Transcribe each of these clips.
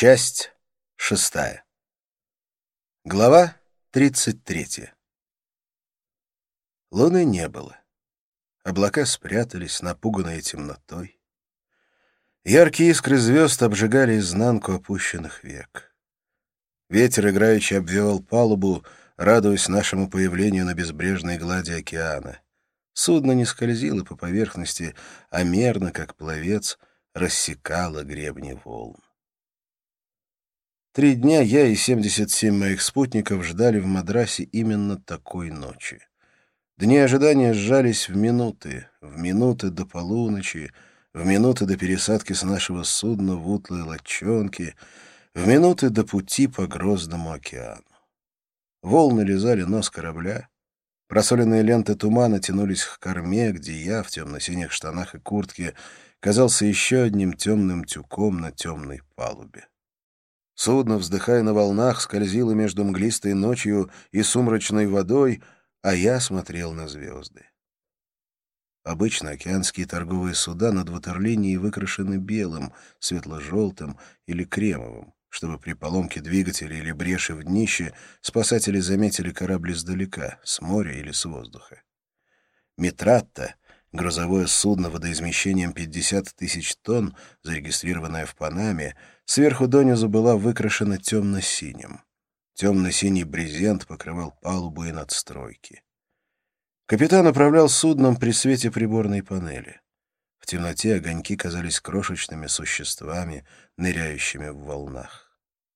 Часть 6. Глава 33. Луны не было. Облака спрятались, напуганные темнотой. Яркие искры звезд обжигали изнанку опущенных век. Ветер играючи обвивал палубу, радуясь нашему появлению на безбрежной глади океана. Судно не скользило по поверхности, а мерно, как пловец, рассекало гребни волн. 3 дня я и 77 моих спутников ждали в Мадрасе именно такой ночи. Дни ожидания сжались в минуты до полуночи, в минуты до пересадки с нашего судна в утлые лодчонки, в минуты до пути по Грозному океану. Волны лизали нос корабля, просоленные ленты тумана тянулись к корме, где я в темно-синих штанах и куртке казался еще одним темным тюком на темной палубе. Судно, вздыхая на волнах, скользило между мглистой ночью и сумрачной водой, а я смотрел на звезды. Обычно океанские торговые суда над ватерлинией выкрашены белым, светло-желтым или кремовым, чтобы при поломке двигателя или бреши в днище спасатели заметили корабль издалека, с моря или с воздуха. Митратта, грузовое судно водоизмещением 50 тысяч тонн, зарегистрированное в Панаме, сверху донизу была выкрашена темно-синим. Темно-синий брезент покрывал палубу и надстройки. Капитан управлял судном при свете приборной панели. В темноте огоньки казались крошечными существами, ныряющими в волнах.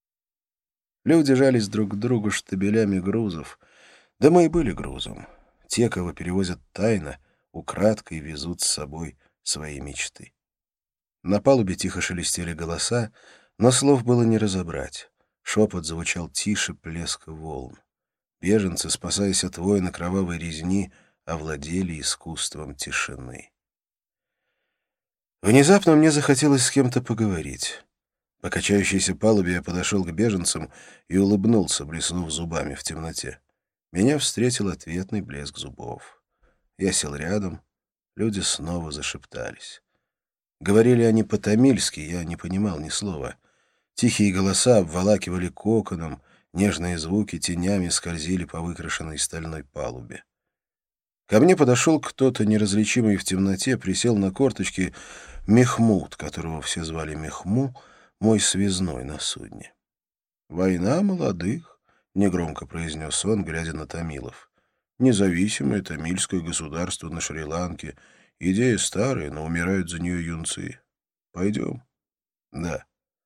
Люди жались друг к другу штабелями грузов. Да мы и были грузом. Те, кого перевозят тайно, украдкой везут с собой свои мечты. На палубе тихо шелестели голоса, но слов было не разобрать. Шепот звучал тише плеска волн. Беженцы, спасаясь от воина кровавой резни, овладели искусством тишины. Внезапно мне захотелось с кем-то поговорить. По качающейся палубе я подошел к беженцам и улыбнулся, блеснув зубами в темноте. Меня встретил ответный блеск зубов. Я сел рядом, люди снова зашептались. Говорили они по-тамильски, я не понимал ни слова. Тихие голоса обволакивали коконом, нежные звуки тенями скользили по выкрашенной стальной палубе. Ко мне подошел кто-то, неразличимый в темноте, присел на корточки. Мехмуд, которого все звали Мехму, мой связной на судне. «Война молодых», — негромко произнес он, глядя на тамилов. «Независимое тамильское государство на Шри-Ланке. Идея старая, но умирают за нее юнцы. Пойдем?» «Да».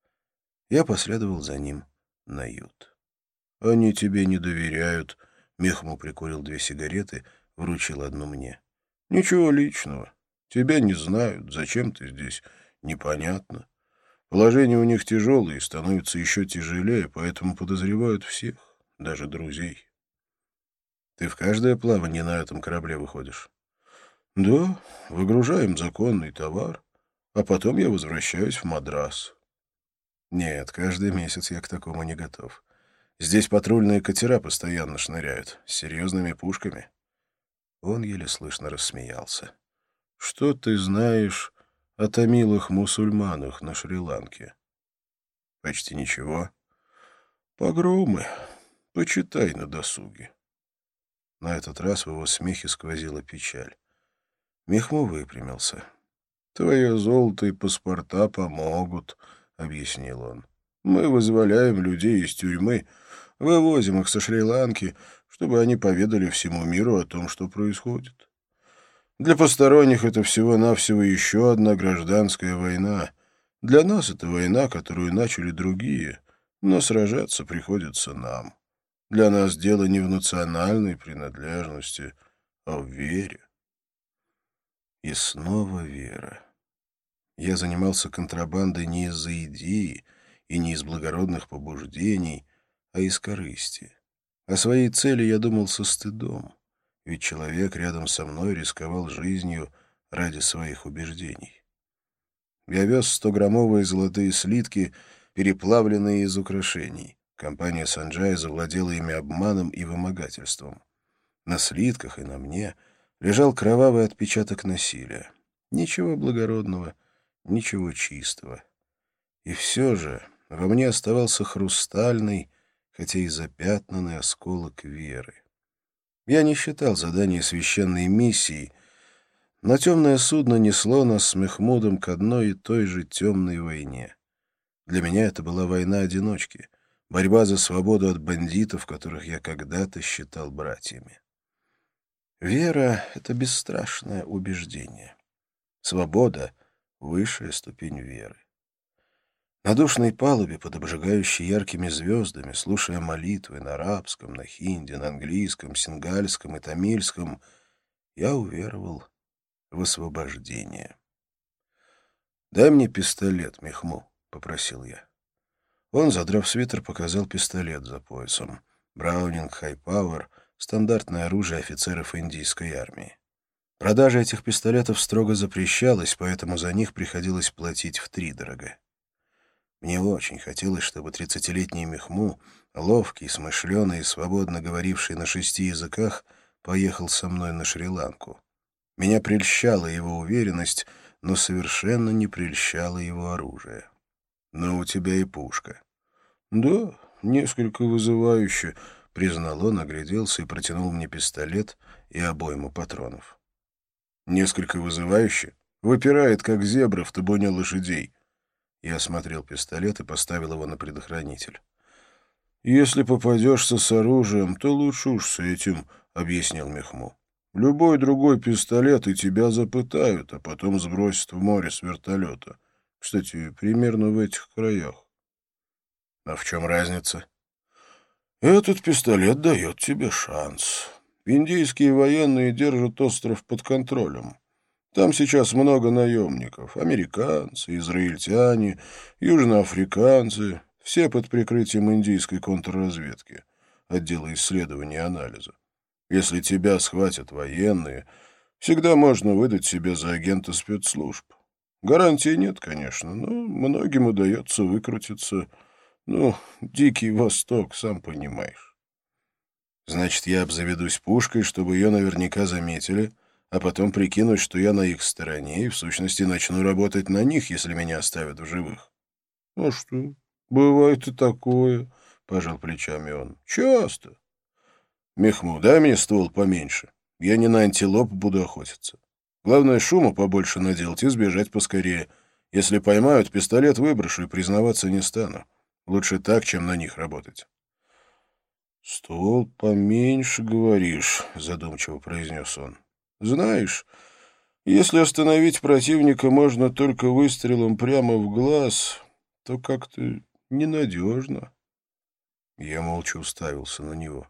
Я последовал за ним на ют. «Они тебе не доверяют», — Мехму прикурил 2 сигареты, вручил одну мне. «Ничего личного. Тебя не знают. Зачем ты здесь? Непонятно. Положение у них тяжелое и становится еще тяжелее, поэтому подозревают всех, даже друзей». «Ты в каждое плавание на этом корабле выходишь?» «Да, выгружаем законный товар, а потом я возвращаюсь в Мадрас». «Нет, каждый месяц я к такому не готов. Здесь патрульные катера постоянно шныряют, с серьезными пушками». Он еле слышно рассмеялся. «Что ты знаешь о тамилах-мусульманах на Шри-Ланке?» «Почти ничего». «Погромы. Почитай на досуге». На этот раз в его смехе сквозила печаль. Мехму выпрямился. «Твое золото и паспорта помогут», — объяснил он. «Мы вызволяем людей из тюрьмы, вывозим их со Шри-Ланки, чтобы они поведали всему миру о том, что происходит. Для посторонних это всего-навсего еще одна гражданская война. Для нас это война, которую начали другие, но сражаться приходится нам. Для нас дело не в национальной принадлежности, а в вере». И снова вера. Я занимался контрабандой не из-за идеи и не из благородных побуждений, а из корысти. О своей цели я думал со стыдом, ведь человек рядом со мной рисковал жизнью ради своих убеждений. Я вез 100-граммовые золотые слитки, переплавленные из украшений. Компания Санджай завладела ими обманом и вымогательством. На слитках и на мне лежал кровавый отпечаток насилия. Ничего благородного, ничего чистого. И все же во мне оставался хрустальный, хотя и запятнанный осколок веры. Я не считал задание священной миссией, но темное судно несло нас с Мехмудом к одной и той же темной войне. Для меня это была война-одиночки, борьба за свободу от бандитов, которых я когда-то считал братьями. Вера — это бесстрашное убеждение. Свобода — высшая ступень веры. На душной палубе, под обжигающей яркими звездами, слушая молитвы на арабском, на хинди, на английском, сингальском и тамильском, я уверовал в освобождение. «Дай мне пистолет, Мехму», — попросил я. Он, задрав свитер, показал пистолет за поясом. Браунинг Хай-Пауэр — стандартное оружие офицеров индийской армии. Продажа этих пистолетов строго запрещалась, поэтому за них приходилось платить втридорога. Мне очень хотелось, чтобы 30-летний Мехму, ловкий, смышленый и свободно говоривший на 6 языках, поехал со мной на Шри-Ланку. Меня прельщала его уверенность, но совершенно не прельщало его оружие. «Но у тебя и пушка». «Да, несколько вызывающе», — признал он, огляделся и протянул мне пистолет и обойму патронов. «Несколько вызывающе? Выпирает, как зебра в табуне лошадей». Я осмотрел пистолет и поставил его на предохранитель. «Если попадешься с оружием, то лучше уж с этим», — объяснил Мехму. «Любой другой пистолет и тебя запытают, а потом сбросят в море с вертолета. Кстати, примерно в этих краях». «А в чем разница?» «Этот пистолет дает тебе шанс. Индийские военные держат остров под контролем. Там сейчас много наемников. Американцы, израильтяне, южноафриканцы. Все под прикрытием индийской контрразведки, отдела исследований и анализа. Если тебя схватят военные, всегда можно выдать себя за агента спецслужб. Гарантий нет, конечно, но многим удается выкрутиться. Ну, Дикий Восток, сам понимаешь». «Значит, я обзаведусь пушкой, чтобы ее наверняка заметили, а потом прикинуть, что я на их стороне, и в сущности начну работать на них, если меня оставят в живых». «А что, бывает и такое», — пожал плечами он. «Часто». «Мехму, дай мне ствол поменьше. Я не на антилоп буду охотиться. Главное, шума побольше наделать и сбежать поскорее. Если поймают, пистолет выброшу и признаваться не стану. Лучше так, чем на них работать». «Ствол поменьше, говоришь», — задумчиво произнес он. «Знаешь, если остановить противника можно только выстрелом прямо в глаз, то как-то ненадежно». Я молча уставился на него.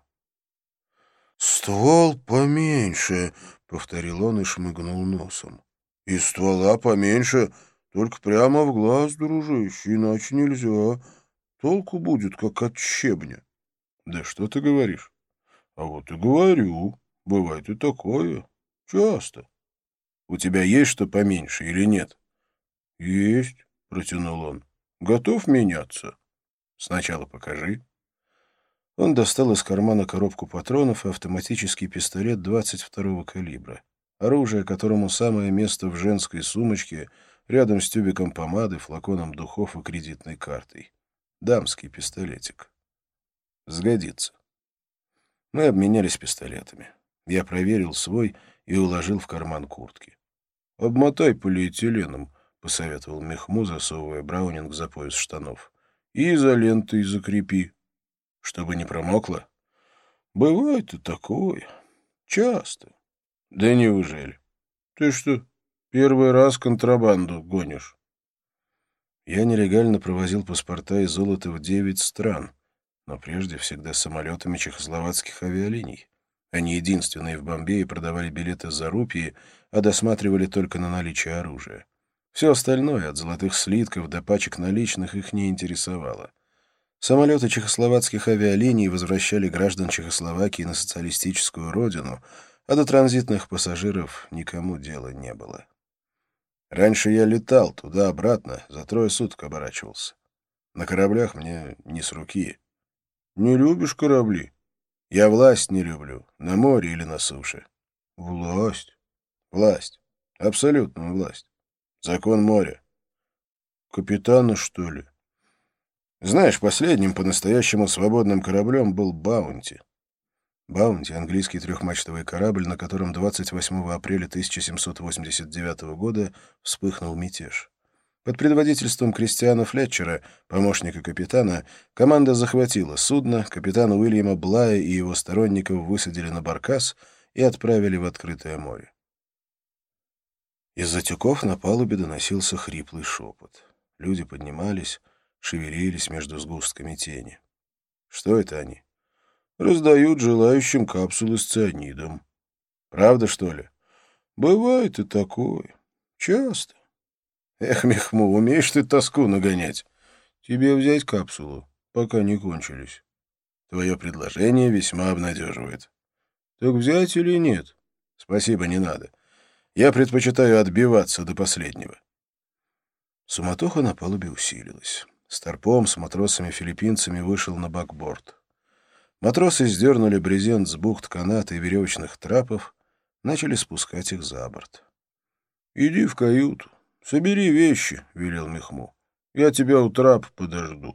«Ствол поменьше», — повторил он и шмыгнул носом. «И ствола поменьше, только прямо в глаз, дружище, иначе нельзя. Толку будет, как от щебня». «Да что ты говоришь?» «А вот и говорю. Бывает и такое. Часто». «У тебя есть что поменьше или нет?» «Есть», — протянул он. «Готов меняться?» «Сначала покажи». Он достал из кармана коробку патронов и автоматический пистолет 22-го калибра. Оружие, которому самое место в женской сумочке, рядом с тюбиком помады, флаконом духов и кредитной картой. Дамский пистолетик. Сгодится. Мы обменялись пистолетами. Я проверил свой и уложил в карман куртки. «Обмотай полиэтиленом», — посоветовал Мехму, засовывая Браунинг за пояс штанов. «И изолентой закрепи, чтобы не промокло». «Бывает и такое. Часто». «Да неужели? Ты что, первый раз контрабанду гонишь?» Я нелегально провозил паспорта и золото в 9 стран, но прежде всегда самолетами чехословацких авиалиний. Они единственные в Бомбее продавали билеты за рупии, а досматривали только на наличие оружия. Все остальное, от золотых слитков до пачек наличных, их не интересовало. Самолеты чехословацких авиалиний возвращали граждан Чехословакии на социалистическую родину, а до транзитных пассажиров никому дела не было. Раньше я летал туда-обратно, за 3 суток оборачивался. На кораблях мне не с руки. «Не любишь корабли?» «Я власть не люблю, на море или на суше». «Власть?» «Власть. Абсолютную власть. Закон моря». «Капитана, что ли?» Знаешь, последним по-настоящему свободным кораблем был «Баунти». «Баунти» — английский трехмачтовый корабль, на котором 28 апреля 1789 года вспыхнул мятеж. Под предводительством Кристиана Флетчера, помощника капитана, команда захватила судно, капитана Уильяма Блая и его сторонников высадили на баркас и отправили в открытое море. Из-за тюков на палубе доносился хриплый шепот. Люди поднимались, шевелились между сгустками тени. Что это они? Раздают желающим капсулы с цианидом. Правда, что ли? Бывает и такое. Часто. Эх, Мехму, умеешь ты тоску нагонять. Тебе взять капсулу, пока не кончились. Твое предложение весьма обнадеживает. Так взять или нет? Спасибо, не надо. Я предпочитаю отбиваться до последнего. Суматоха на палубе усилилась. Старпом с матросами-филиппинцами вышел на бакборд. Матросы сдернули брезент с бухт каната и веревочных трапов, начали спускать их за борт. — Иди в каюту, собери вещи, — велел Мехму. — Я тебя у трап подожду.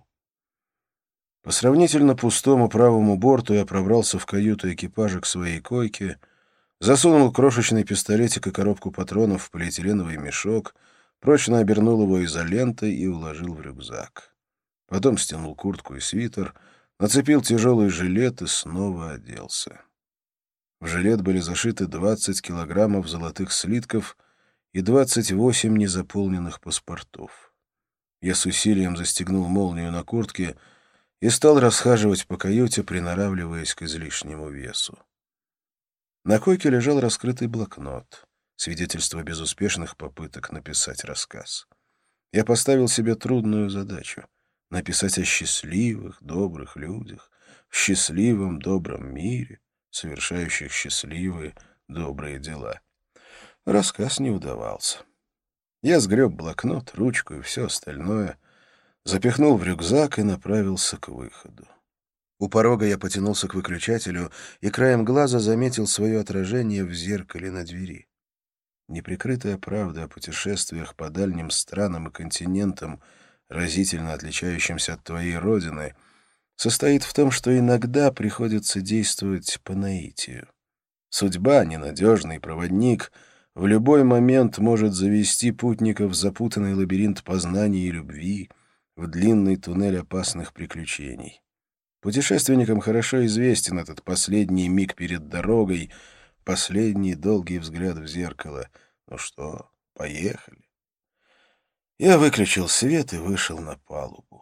По сравнительно пустому правому борту я пробрался в каюту экипажа к своей койке, засунул крошечный пистолетик и коробку патронов в полиэтиленовый мешок, прочно обернул его изолентой и уложил в рюкзак. Потом стянул куртку и свитер, нацепил тяжелый жилет и снова оделся. В жилет были зашиты 20 килограммов золотых слитков и 28 незаполненных паспортов. Я с усилием застегнул молнию на куртке и стал расхаживать по каюте, приноравливаясь к излишнему весу. На койке лежал раскрытый блокнот, свидетельство безуспешных попыток написать рассказ. Я поставил себе трудную задачу — написать о счастливых, добрых людях, в счастливом, добром мире, совершающих счастливые, добрые дела. Рассказ не удавался. Я сгреб блокнот, ручку и все остальное, запихнул в рюкзак и направился к выходу. У порога я потянулся к выключателю и краем глаза заметил свое отражение в зеркале на двери. Неприкрытая правда о путешествиях по дальним странам и континентам, разительно отличающимся от твоей родины, состоит в том, что иногда приходится действовать по наитию. Судьба, ненадежный проводник, в любой момент может завести путников в запутанный лабиринт познаний и любви, в длинный туннель опасных приключений. Путешественникам хорошо известен этот последний миг перед дорогой, последний долгий взгляд в зеркало. Ну что, поехали? Я выключил свет и вышел на палубу.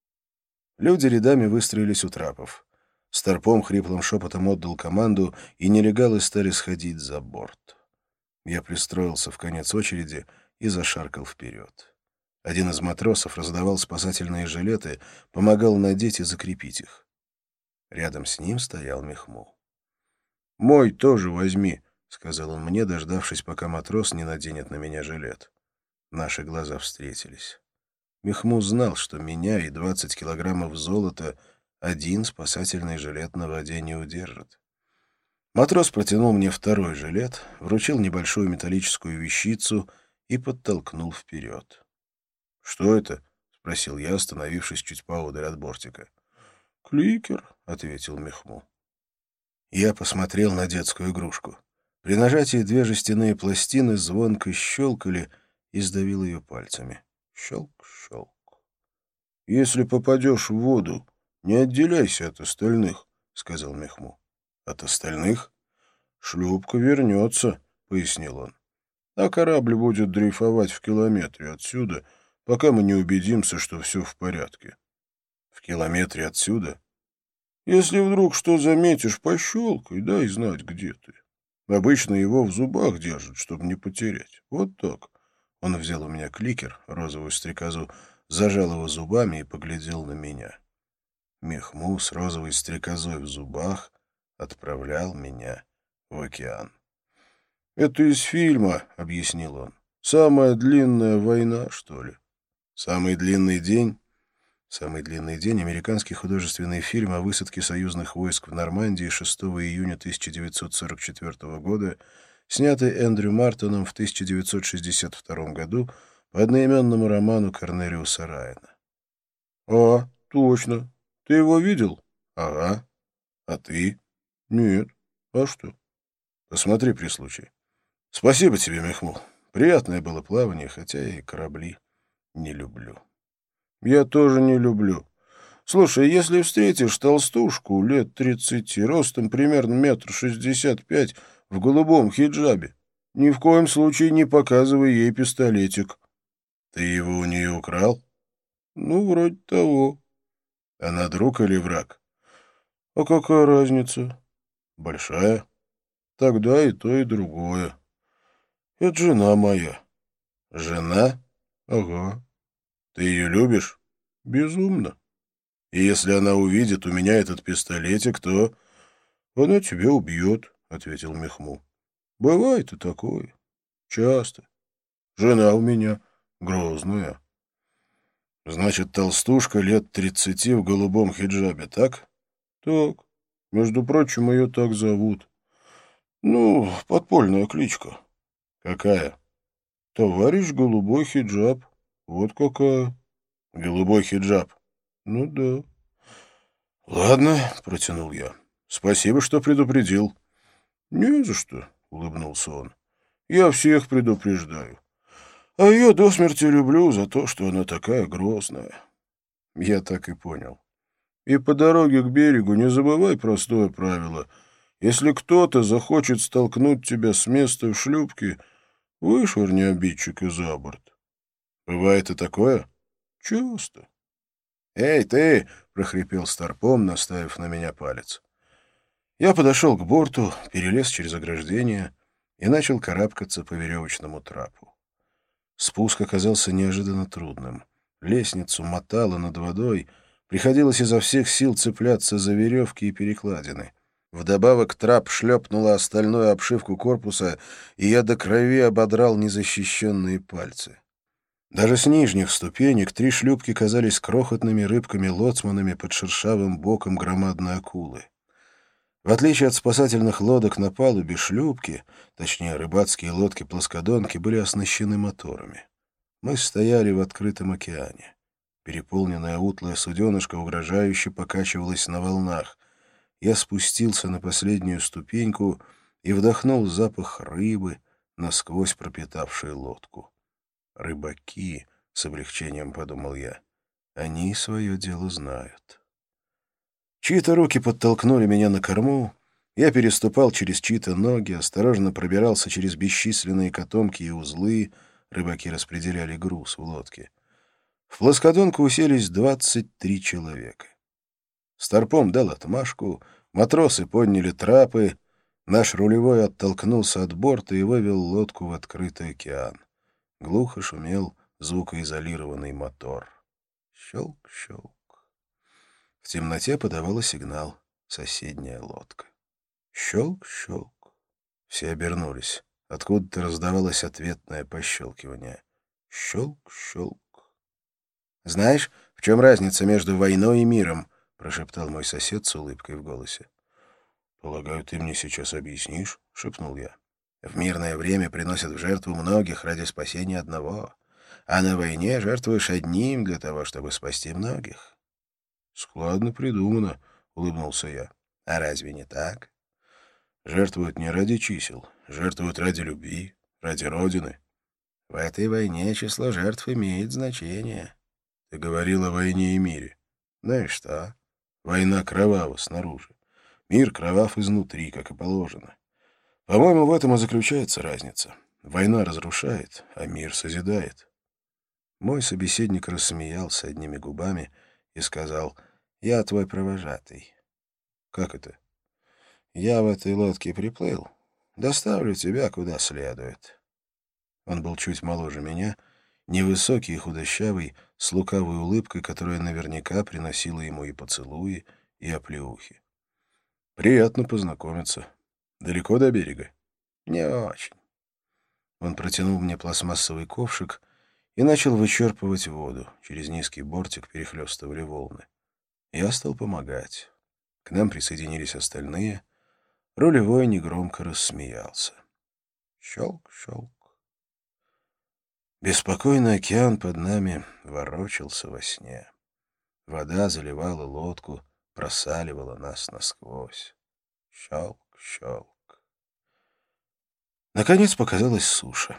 Люди рядами выстроились у трапов. Старпом хриплым шепотом отдал команду, и нелегалы стали сходить за борт. Я пристроился в конец очереди и зашаркал вперед. Один из матросов раздавал спасательные жилеты, помогал надеть и закрепить их. Рядом с ним стоял Мехму. «Мой тоже возьми», — сказал он мне, дождавшись, пока матрос не наденет на меня жилет. Наши глаза встретились. Мехму знал, что меня и 20 килограммов золота один спасательный жилет на воде не удержит. Матрос протянул мне второй жилет, вручил небольшую металлическую вещицу и подтолкнул вперед. «Что это?» — спросил я, остановившись чуть поодаль от бортика. «Кликер», — ответил Мехму. Я посмотрел на детскую игрушку. При нажатии две жестяные пластины звонко щелкали и сдавил ее пальцами. Щелк-щелк. «Если попадешь в воду, не отделяйся от остальных», — сказал Мехму. «От остальных?» «Шлюпка вернется», — пояснил он. «А корабль будет дрейфовать в километре отсюда, пока мы не убедимся, что все в порядке». «В километре отсюда?» «Если вдруг что заметишь, пощелкай, дай знать, где ты. Обычно его в зубах держат, чтобы не потерять. Вот так». Он взял у меня кликер, розовую стрекозу, зажал его зубами и поглядел на меня. Мехму с розовой стрекозой в зубах отправлял меня в океан. «Это из фильма», — объяснил он. «Самая длинная война, что ли?» «Самый длинный день?» «Самый длинный день» — американский художественный фильм о высадке союзных войск в Нормандии 6 июня 1944 года, снятый Эндрю Мартоном в 1962 году по одноименному роману Корнелиуса Райана. «О, Точно. Ты его видел? Ага. А ты? Нет. А что? Посмотри при случае. Спасибо тебе, Мехмул. Приятное было плавание, хотя и корабли не люблю. Я тоже не люблю. Слушай, если встретишь толстушку лет 30, ростом примерно 1,65 м, в голубом хиджабе, ни в коем случае не показывай ей пистолетик. Ты его у нее украл? Ну, вроде того. Она друг или враг? А какая разница? Большая. Тогда и то, и другое. Это жена моя. Жена? Ага. Ты ее любишь? Безумно. И если она увидит у меня этот пистолетик, то она тебя убьет, — ответил Мехму. Бывает и такое. Часто. Жена у меня грозная. Значит, толстушка лет 30 в голубом хиджабе, так? Так. Между прочим, ее так зовут. Ну, подпольная кличка. Какая? Товарищ голубой хиджаб. Вот какая. Голубой хиджаб. Ну да. Ладно, протянул я. Спасибо, что предупредил. Не за что, улыбнулся он. Я всех предупреждаю. А ее до смерти люблю за то, что она такая грозная. Я так и понял. И по дороге к берегу не забывай простое правило. Если кто-то захочет столкнуть тебя с места в шлюпке, вышвырни обидчика за борт. Бывает и такое? Часто. «Эй, ты!» — прохрипел Старпом, наставив на меня палец. Я подошел к борту, перелез через ограждение и начал карабкаться по веревочному трапу. Спуск оказался неожиданно трудным. Лестницу мотало над водой, приходилось изо всех сил цепляться за веревки и перекладины. Вдобавок трап шлепнула остальную обшивку корпуса, и я до крови ободрал незащищенные пальцы. Даже с нижних ступенек 3 шлюпки казались крохотными рыбками-лоцманами под шершавым боком громадной акулы. В отличие от спасательных лодок на палубе, шлюпки, точнее рыбацкие лодки-плоскодонки, были оснащены моторами. Мы стояли в открытом океане. Переполненная утлая суденышко угрожающе покачивалась на волнах. Я спустился на последнюю ступеньку и вдохнул запах рыбы, насквозь пропитавшей лодку. «Рыбаки», — с облегчением подумал я, — «они свое дело знают». Чьи-то руки подтолкнули меня на корму, я переступал через чьи-то ноги, осторожно пробирался через бесчисленные котомки и узлы, рыбаки распределяли груз в лодке. В плоскодонку уселись 23 человека. Старпом дал отмашку, матросы подняли трапы, наш рулевой оттолкнулся от борта и вывел лодку в открытый океан. Глухо шумел звукоизолированный мотор. Щелк-щелк. В темноте подавала сигнал соседняя лодка. Щелк-щелк. Все обернулись. Откуда-то раздавалось ответное пощелкивание. Щелк-щелк. «Знаешь, в чем разница между войной и миром?» — прошептал мой сосед с улыбкой в голосе. «Полагаю, ты мне сейчас объяснишь?» — шепнул я. «В мирное время приносят в жертву многих ради спасения одного, а на войне жертвуешь одним для того, чтобы спасти многих». «Складно придумано», — улыбнулся я. «А разве не так?» «Жертвуют не ради чисел, жертвуют ради любви, ради Родины». «В этой войне число жертв имеет значение». «Ты говорил о войне и мире». «Ну и что?» «Война кровава снаружи. Мир кровав изнутри, как и положено. По-моему, в этом и заключается разница. Война разрушает, а мир созидает». Мой собеседник рассмеялся одними губами и сказал: «Я твой провожатый». «Как это?» «Я в этой лодке приплыл. Доставлю тебя куда следует». Он был чуть моложе меня, невысокий и худощавый, с лукавой улыбкой, которая наверняка приносила ему и поцелуи, и оплеухи. «Приятно познакомиться. Далеко до берега?» «Не очень». Он протянул мне пластмассовый ковшик и начал вычерпывать воду. Через низкий бортик перехлестывали волны. Я стал помогать. К нам присоединились остальные. Рулевой негромко рассмеялся. Щелк-щелк. Беспокойный океан под нами ворочался во сне. Вода заливала лодку, просаливала нас насквозь. Щелк, щелк. Наконец показалась суша.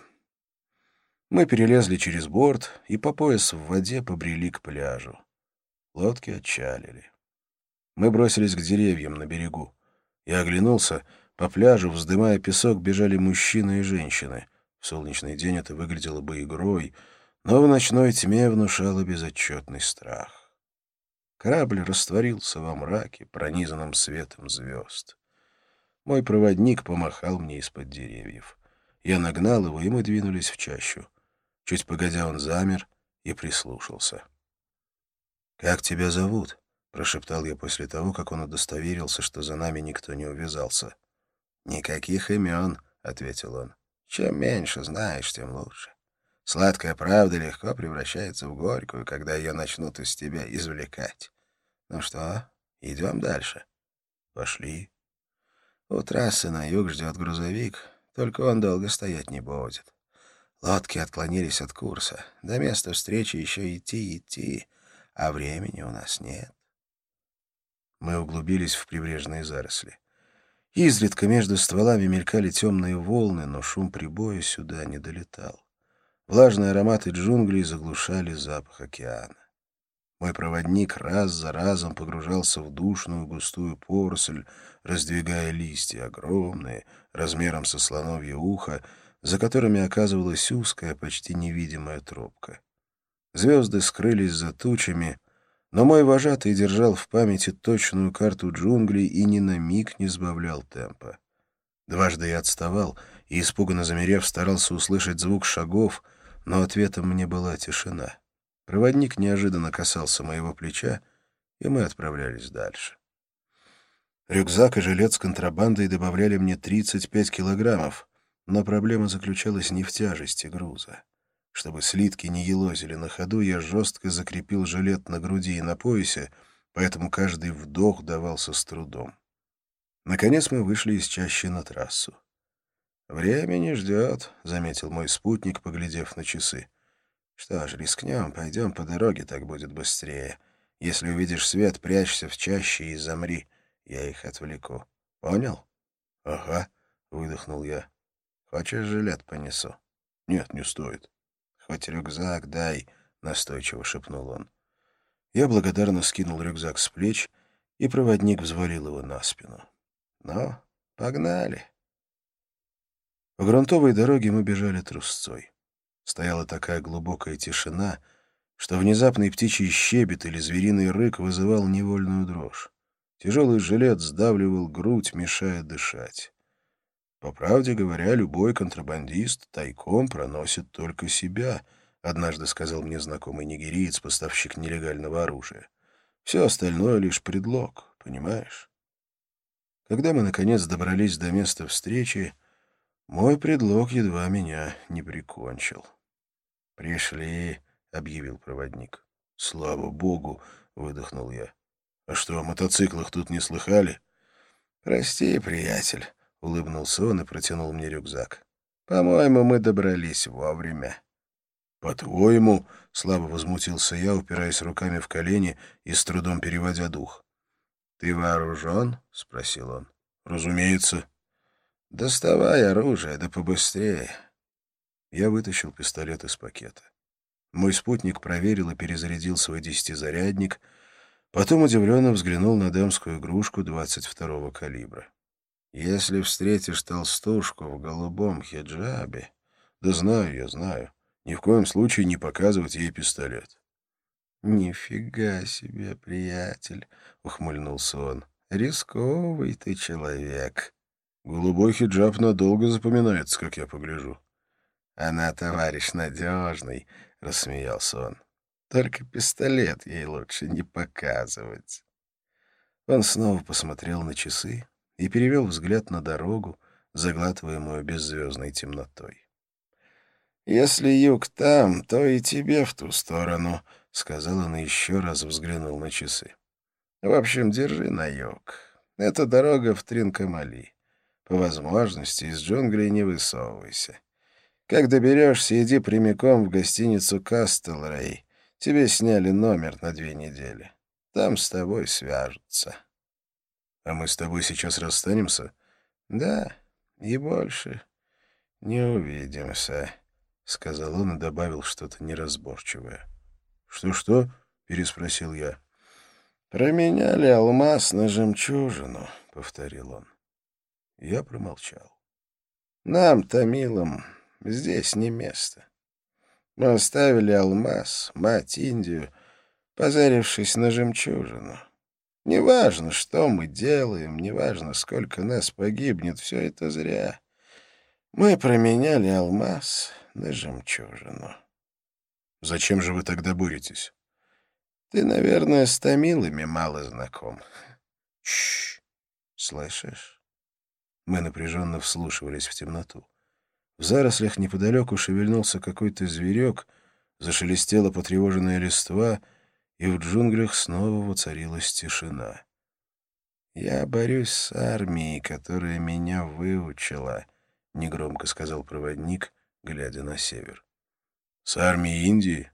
Мы перелезли через борт и по пояс в воде побрели к пляжу. Лодки отчалили. Мы бросились к деревьям на берегу. Я оглянулся. По пляжу, вздымая песок, бежали мужчины и женщины. В солнечный день это выглядело бы игрой, но в ночной тьме внушало безотчетный страх. Корабль растворился во мраке, пронизанном светом звезд. Мой проводник помахал мне из-под деревьев. Я нагнал его, и мы двинулись в чащу. Чуть погодя он замер и прислушался. «Как тебя зовут?» — прошептал я после того, как он удостоверился, что за нами никто не увязался. «Никаких имен», — ответил он. «Чем меньше знаешь, тем лучше. Сладкая правда легко превращается в горькую, когда ее начнут из тебя извлекать. Ну что, идем дальше?» «Пошли». У трассы на юг ждет грузовик, только он долго стоять не будет. Лодки отклонились от курса. До места встречи еще идти, а времени у нас нет. Мы углубились в прибрежные заросли. Изредка между стволами мелькали темные волны, но шум прибоя сюда не долетал. Влажные ароматы джунглей заглушали запах океана. Мой проводник раз за разом погружался в душную густую поросль, раздвигая листья огромные, размером со слоновье ухо, за которыми оказывалась узкая, почти невидимая тропка. Звезды скрылись за тучами, но мой вожатый держал в памяти точную карту джунглей и ни на миг не сбавлял темпа. Дважды я отставал и, испуганно замерев, старался услышать звук шагов, но ответом мне была тишина. Проводник неожиданно касался моего плеча, и мы отправлялись дальше. Рюкзак и жилет с контрабандой добавляли мне 35 килограммов, но проблема заключалась не в тяжести груза. Чтобы слитки не елозили на ходу, я жестко закрепил жилет на груди и на поясе, поэтому каждый вдох давался с трудом. Наконец мы вышли из чащи на трассу. «Время не ждет», — заметил мой спутник, поглядев на часы. «Что ж, рискнем, пойдем по дороге, так будет быстрее. Если увидишь свет, прячься в чаще и замри, я их отвлеку. Понял?» «Ага», — выдохнул я. «Хочешь, жилет понесу?» «Нет, не стоит». «Хоть рюкзак дай», — настойчиво шепнул он. Я благодарно скинул рюкзак с плеч, и проводник взвалил его на спину. «Ну, погнали». По грунтовой дороге мы бежали трусцой. Стояла такая глубокая тишина, что внезапный птичий щебет или звериный рык вызывал невольную дрожь. Тяжелый жилет сдавливал грудь, мешая дышать. По правде говоря, любой контрабандист тайком проносит только себя, однажды сказал мне знакомый нигериец, поставщик нелегального оружия. Все остальное лишь предлог, понимаешь? Когда мы, наконец, добрались до места встречи, мой предлог едва меня не прикончил. «Пришли», — объявил проводник. «Слава богу», — выдохнул я. «А что, о мотоциклах тут не слыхали?» «Прости, приятель», — улыбнулся он и протянул мне рюкзак. «По-моему, мы добрались вовремя». «По-твоему?» — слабо возмутился я, упираясь руками в колени и с трудом переводя дух. «Ты вооружен?» — спросил он. «Разумеется». «Доставай оружие, да побыстрее». Я вытащил пистолет из пакета. Мой спутник проверил и перезарядил свой 10-зарядник, потом удивленно взглянул на дамскую игрушку 22-го калибра. «Если встретишь толстушку в голубом хиджабе...» «Да знаю, я знаю. Ни в коем случае не показывать ей пистолет». «Нифига себе, приятель!» — ухмыльнулся он. «Рисковый ты человек». «Голубой хиджаб надолго запоминается, как я погляжу». «Она, товарищ, надежный», — рассмеялся он. «Только пистолет ей лучше не показывать». Он снова посмотрел на часы и перевел взгляд на дорогу, заглатываемую беззвездной темнотой. «Если юг там, то и тебе в ту сторону», — сказал он и еще раз взглянул на часы. «В общем, держи на юг. Это дорога в Тринкомали. По возможности из джунглей не высовывайся. Как доберешься, иди прямиком в гостиницу «Кастелрей». Тебе сняли номер на 2 недели. Там с тобой свяжутся. А мы с тобой сейчас расстанемся? Да, и больше не увидимся, — сказал он и добавил что-то неразборчивое. «Что-что?» — переспросил я. «Променяли алмаз на жемчужину», — повторил он. Я промолчал. «Нам, томилам, здесь не место. Мы оставили алмаз, мать Индию, позарившись на жемчужину. Неважно, что мы делаем, неважно, сколько нас погибнет, все это зря. Мы променяли алмаз на жемчужину». «Зачем же вы тогда боретесь?» «Ты, наверное, с томилами мало знаком». «Чш! Слышишь?» Мы напряженно вслушивались в темноту. В зарослях неподалеку шевельнулся какой-то зверек, зашелестела потревоженная листва, и в джунглях снова воцарилась тишина. «Я борюсь с армией, которая меня выучила», — негромко сказал проводник, глядя на север. «С армией Индии?»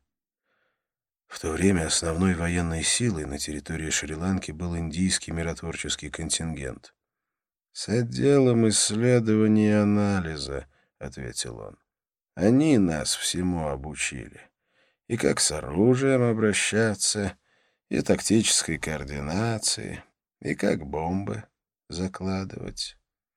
В то время основной военной силой на территории Шри-Ланки был индийский миротворческий контингент. «С отделом исследований и анализа», — ответил он. «Они нас всему обучили. И как с оружием обращаться, и тактической координации, и как бомбы закладывать».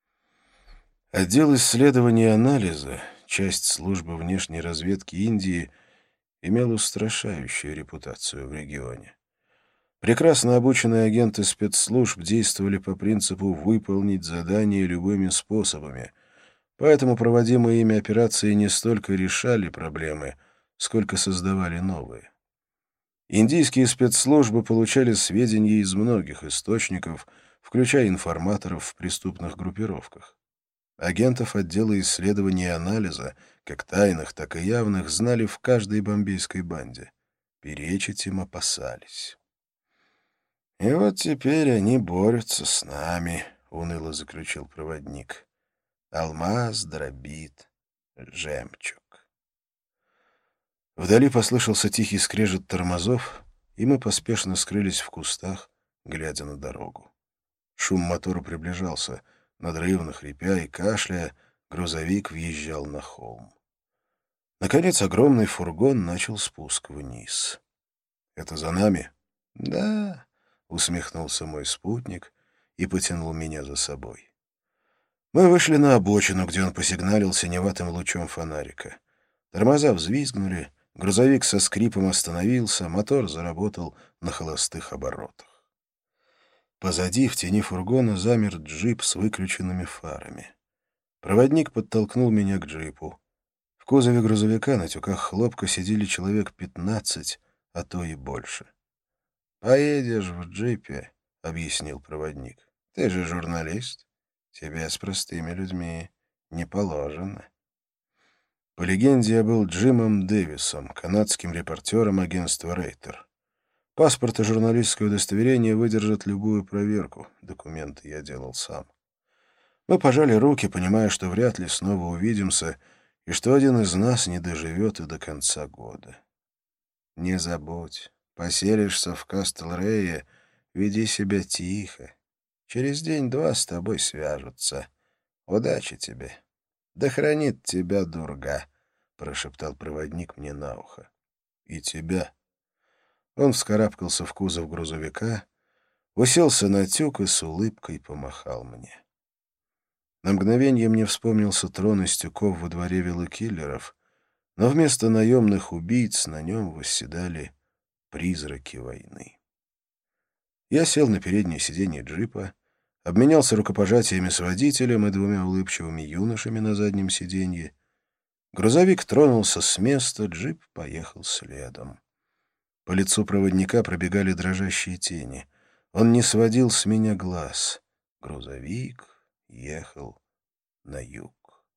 Отдел исследований и анализа, часть службы внешней разведки Индии, имел устрашающую репутацию в регионе. Прекрасно обученные агенты спецслужб действовали по принципу «выполнить задание любыми способами», поэтому проводимые ими операции не столько решали проблемы, сколько создавали новые. Индийские спецслужбы получали сведения из многих источников, включая информаторов в преступных группировках. Агентов отдела исследований и анализа, как тайных, так и явных, знали в каждой бомбейской банде. Перечить им опасались. «И вот теперь они борются с нами», — уныло заключил проводник. «Алмаз дробит жемчуг». Вдали послышался тихий скрежет тормозов, и мы поспешно скрылись в кустах, глядя на дорогу. Шум мотора приближался. Надрывно хрипя и кашляя, грузовик въезжал на холм. Наконец огромный фургон начал спуск вниз. «Это за нами?» «Да», — усмехнулся мой спутник и потянул меня за собой. Мы вышли на обочину, где он посигналил синеватым лучом фонарика. Тормоза взвизгнули, грузовик со скрипом остановился, мотор заработал на холостых оборотах. Позади, в тени фургона, замер джип с выключенными фарами. Проводник подтолкнул меня к джипу. В кузове грузовика на тюках хлопка сидели человек 15, а то и больше. «Поедешь в джипе», — объяснил проводник. «Ты же журналист. Тебе с простыми людьми не положено». По легенде, я был Джимом Дэвисом, канадским репортером агентства «Рейтер». Паспорт и журналистское удостоверение выдержат любую проверку. Документы я делал сам. Мы пожали руки, понимая, что вряд ли снова увидимся, и что один из нас не доживет и до конца года. «Не забудь, поселишься в Кастл-Рее, веди себя тихо. Через день-два с тобой свяжутся. Удачи тебе. Да хранит тебя Дурга», — прошептал проводник мне на ухо. «И тебя». Он вскарабкался в кузов грузовика, уселся на тюк и с улыбкой помахал мне. На мгновение мне вспомнился трон из тюков во дворе виллы киллеров, но вместо наемных убийц на нем восседали призраки войны. Я сел на переднее сиденье джипа, обменялся рукопожатиями с водителем и двумя улыбчивыми юношами на заднем сиденье. Грузовик тронулся с места, джип поехал следом. По лицу проводника пробегали дрожащие тени. Он не сводил с меня глаз. Грузовик ехал на юг.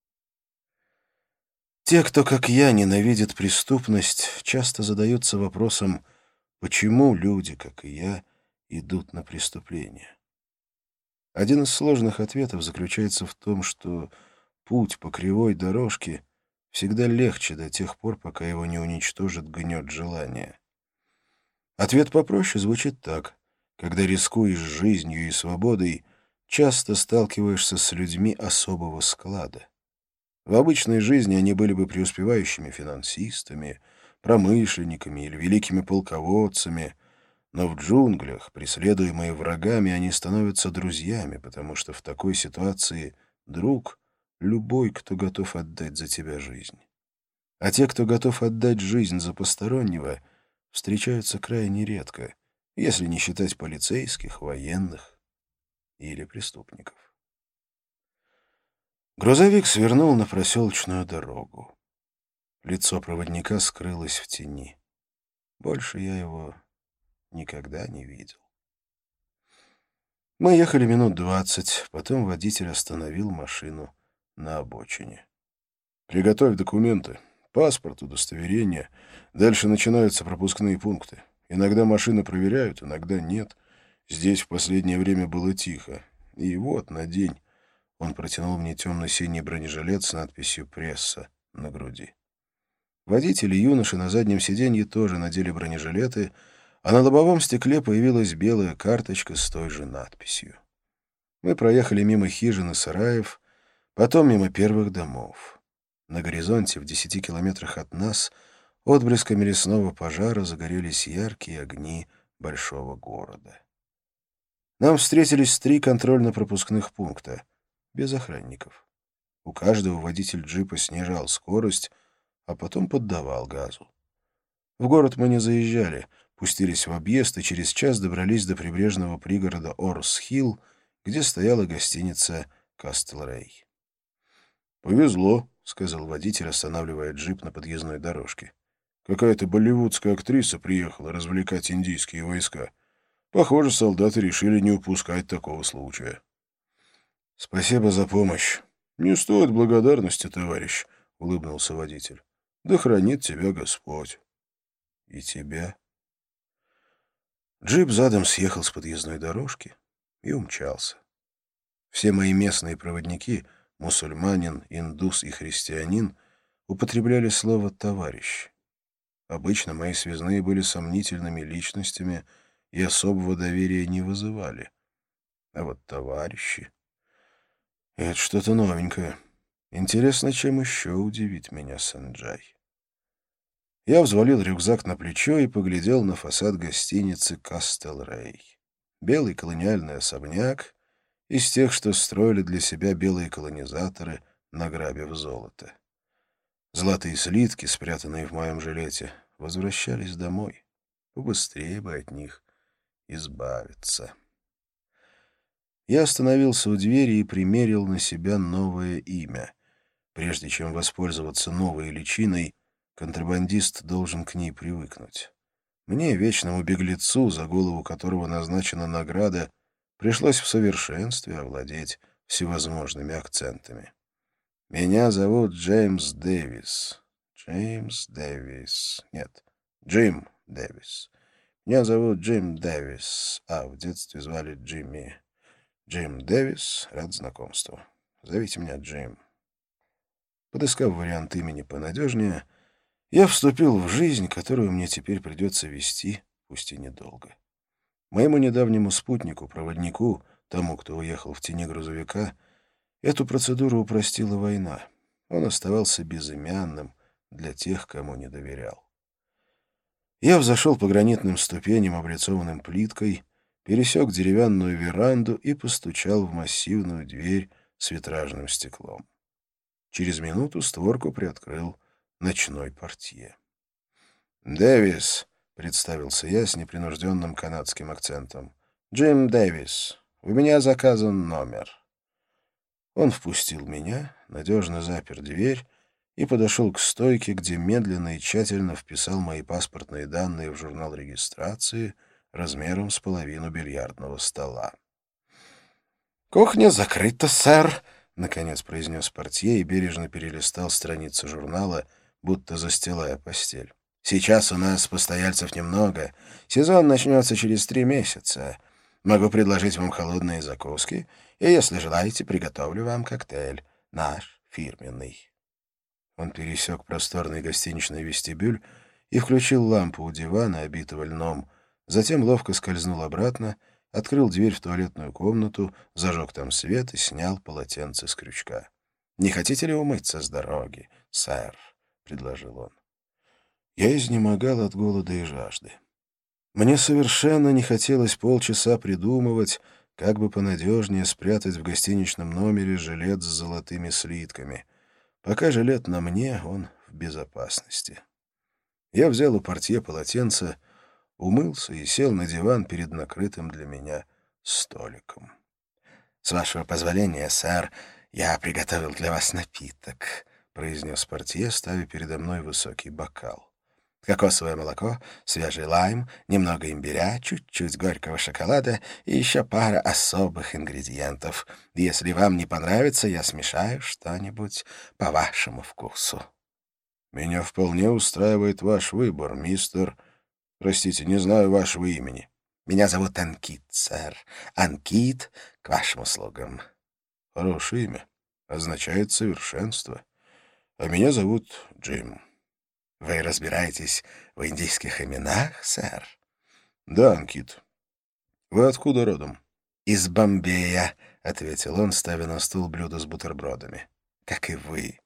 Те, кто, как я, ненавидит преступность, часто задаются вопросом, почему люди, как и я, идут на преступления. Один из сложных ответов заключается в том, что путь по кривой дорожке всегда легче до тех пор, пока его не уничтожит гнет желания. Ответ попроще звучит так. Когда рискуешь жизнью и свободой, часто сталкиваешься с людьми особого склада. В обычной жизни они были бы преуспевающими финансистами, промышленниками или великими полководцами, но в джунглях, преследуемые врагами, они становятся друзьями, потому что в такой ситуации друг — любой, кто готов отдать за тебя жизнь. А те, кто готов отдать жизнь за постороннего, встречаются крайне редко, если не считать полицейских, военных или преступников. Грузовик свернул на проселочную дорогу. Лицо проводника скрылось в тени. Больше я его никогда не видел. Мы ехали минут 20, потом водитель остановил машину на обочине. «Приготовь документы. Паспорт, удостоверение. Дальше начинаются пропускные пункты. Иногда машины проверяют, иногда нет. Здесь в последнее время было тихо. И вот, надень». Он протянул мне темно-синий бронежилет с надписью «Пресса» на груди. Водители и юноши на заднем сиденье тоже надели бронежилеты, а на лобовом стекле появилась белая карточка с той же надписью. Мы проехали мимо хижин и сараев, потом мимо первых домов. На горизонте, в 10 километрах от нас, отблесками лесного пожара загорелись яркие огни большого города. Нам встретились 3 контрольно-пропускных пункта, без охранников. У каждого водитель джипа снижал скорость, а потом поддавал газу. В город мы не заезжали, пустились в объезд и через час добрались до прибрежного пригорода Орс-Хилл, где стояла гостиница «Кастл-Рэй». «Повезло», — сказал водитель, останавливая джип на подъездной дорожке. «Какая-то болливудская актриса приехала развлекать индийские войска. Похоже, солдаты решили не упускать такого случая». «Спасибо за помощь». «Не стоит благодарности, товарищ», — улыбнулся водитель. «Да хранит тебя Господь». «И тебя». Джип задом съехал с подъездной дорожки и умчался. Все мои местные проводники — мусульманин, индус и христианин — употребляли слово «товарищ». Обычно мои связные были сомнительными личностями и особого доверия не вызывали. А вот товарищи — это что-то новенькое. Интересно, чем еще удивит меня Санджай. Я взвалил рюкзак на плечо и поглядел на фасад гостиницы «Кастл-Рэй». Белый колониальный особняк из тех, что строили для себя белые колонизаторы, награбив золото. Золотые слитки, спрятанные в моем жилете, возвращались домой. Побыстрее бы от них избавиться. Я остановился у двери и примерил на себя новое имя. Прежде чем воспользоваться новой личиной, контрабандист должен к ней привыкнуть. Мне, вечному беглецу, за голову которого назначена награда, пришлось в совершенстве овладеть всевозможными акцентами. Меня зовут Джеймс Дэвис. Джеймс Дэвис. Нет, Джим Дэвис. Меня зовут Джим Дэвис, а в детстве звали Джимми. Джим Дэвис, рад знакомству. Зовите меня Джим. Подыскав вариант имени понадежнее, я вступил в жизнь, которую мне теперь придется вести, пусть и недолго. Моему недавнему спутнику, проводнику, тому, кто уехал в тени грузовика, эту процедуру упростила война. Он оставался безымянным для тех, кому не доверял. Я взошел по гранитным ступеням, облицованным плиткой, пересек деревянную веранду и постучал в массивную дверь с витражным стеклом. Через минуту створку приоткрыл ночной портье. «Дэвис», — представился я с непринужденным канадским акцентом. «Джим Дэвис, у меня заказан номер». Он впустил меня, надежно запер дверь и подошел к стойке, где медленно и тщательно вписал мои паспортные данные в журнал регистрации размером с половину бильярдного стола. «Кухня закрыта, сэр», — наконец произнес портье и бережно перелистал страницы журнала, будто застилая постель. «Сейчас у нас постояльцев немного. Сезон начнется через 3 месяца. Могу предложить вам холодные закуски, и, если желаете, приготовлю вам коктейль, наш фирменный». Он пересек просторный гостиничный вестибюль и включил лампу у дивана, обитого льном, Затем ловко скользнул обратно, открыл дверь в туалетную комнату, зажег там свет и снял полотенце с крючка. «Не хотите ли умыться с дороги, сэр?» — предложил он. Я изнемогал от голода и жажды. Мне совершенно не хотелось полчаса придумывать, как бы понадежнее спрятать в гостиничном номере жилет с золотыми слитками. Пока жилет на мне, он в безопасности. Я взял у портье полотенце, умылся и сел на диван перед накрытым для меня столиком. «С вашего позволения, сэр, я приготовил для вас напиток», — произнес портье, ставя передо мной высокий бокал. «Кокосовое молоко, свежий лайм, немного имбиря, чуть-чуть горького шоколада и еще пара особых ингредиентов. Если вам не понравится, я смешаю что-нибудь по вашему вкусу». «Меня вполне устраивает ваш выбор, мистер... Простите, не знаю вашего имени». «Меня зовут Анкит, сэр. Анкит к вашим услугам». «Хорошее имя. Означает совершенство. А меня зовут Джим». «Вы разбираетесь в индийских именах, сэр?» «Да, Анкит. Вы откуда родом?» «Из Бомбея», — ответил он, ставя на стол блюдо с бутербродами. «Как и вы».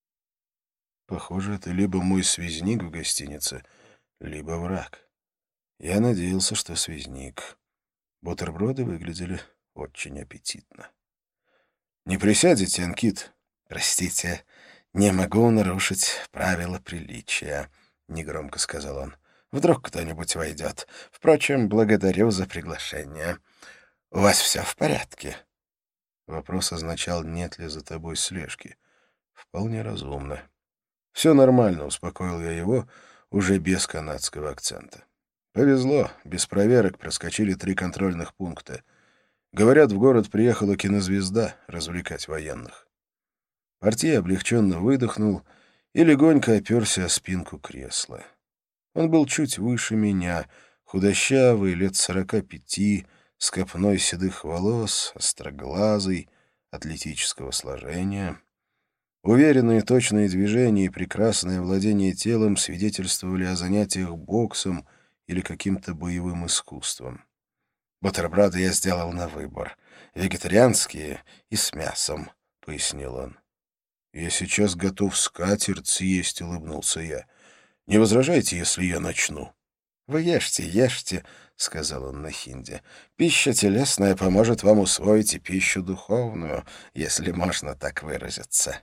Похоже, это либо мой связник в гостинице, либо враг. Я надеялся, что связник. Бутерброды выглядели очень аппетитно. «Не присядете, Анкит?» «Простите, не могу нарушить правила приличия», — негромко сказал он. «Вдруг кто-нибудь войдет. Впрочем, благодарю за приглашение. У вас все в порядке?» Вопрос означал, нет ли за тобой слежки. Вполне разумно. «Все нормально», — успокоил я его, уже без канадского акцента. «Повезло, без проверок проскочили 3 контрольных пункта. Говорят, в город приехала кинозвезда развлекать военных». Портье облегченно выдохнул и легонько оперся о спинку кресла. Он был чуть выше меня, худощавый, лет 45, с копной седых волос, остроглазый, атлетического сложения. Уверенные точные движения и прекрасное владение телом свидетельствовали о занятиях боксом или каким-то боевым искусством. «Бутерброды я сделал на выбор. Вегетарианские и с мясом», — пояснил он. «Я сейчас готов скатерть съесть», — улыбнулся я. «Не возражайте, если я начну?» «Вы ешьте, ешьте», — сказал он на хинди. «Пища телесная поможет вам усвоить и пищу духовную, если можно так выразиться».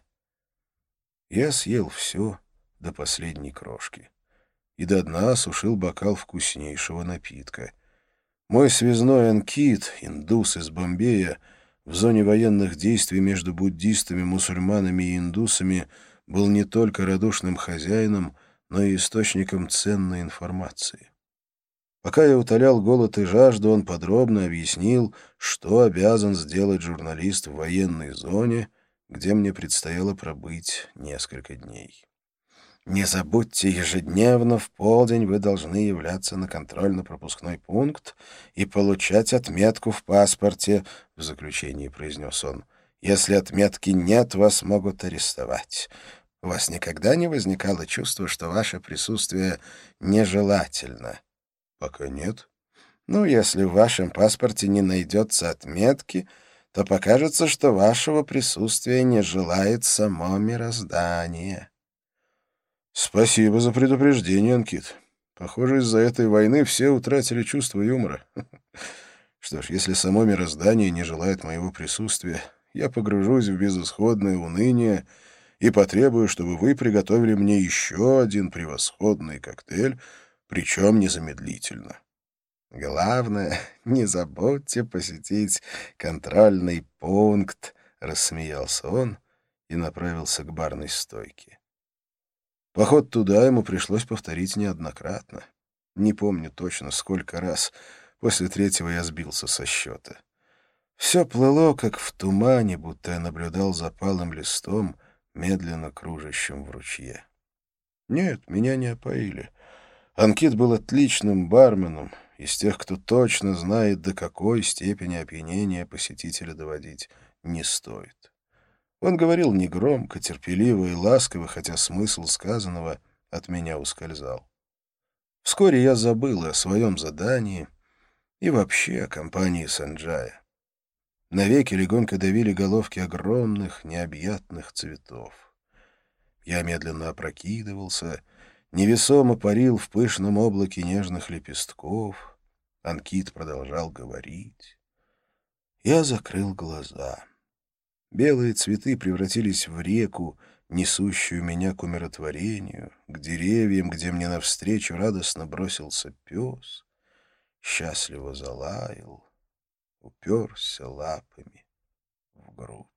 Я съел все до последней крошки и до дна осушил бокал вкуснейшего напитка. Мой связной Анкит, индус из Бомбея, в зоне военных действий между буддистами, мусульманами и индусами был не только радушным хозяином, но и источником ценной информации. Пока я утолял голод и жажду, он подробно объяснил, что обязан сделать журналист в военной зоне, где мне предстояло пробыть несколько дней. «Не забудьте, ежедневно в полдень вы должны являться на контрольно-пропускной пункт и получать отметку в паспорте», — в заключении произнес он. «Если отметки нет, вас могут арестовать. У вас никогда не возникало чувства, что ваше присутствие нежелательно?» «Пока нет». «Ну, если в вашем паспорте не найдется отметки, то покажется, что вашего присутствия не желает само мироздание». «Спасибо за предупреждение, Анкит. Похоже, из-за этой войны все утратили чувство юмора. Что ж, если само мироздание не желает моего присутствия, я погружусь в безысходное уныние и потребую, чтобы вы приготовили мне еще один превосходный коктейль, причем незамедлительно. Главное, не забудьте посетить контрольный пункт», — рассмеялся он и направился к барной стойке. Поход туда ему пришлось повторить неоднократно. Не помню точно, сколько раз. После 3-го я сбился со счета. Все плыло, как в тумане, будто я наблюдал за палым листом, медленно кружащим в ручье. Нет, меня не опоили. Анкит был отличным барменом, из тех, кто точно знает, до какой степени опьянения посетителя доводить не стоит. Он говорил негромко, терпеливо и ласково, хотя смысл сказанного от меня ускользал. Вскоре я забыл о своем задании и вообще о компании Санджая. Навеки легонько давили головки огромных, необъятных цветов. Я медленно опрокидывался, невесомо парил в пышном облаке нежных лепестков. Анкит продолжал говорить. Я закрыл глаза. Белые цветы превратились в реку, несущую меня к умиротворению, к деревьям, где мне навстречу радостно бросился пес, счастливо залаял, уперся лапами в грудь.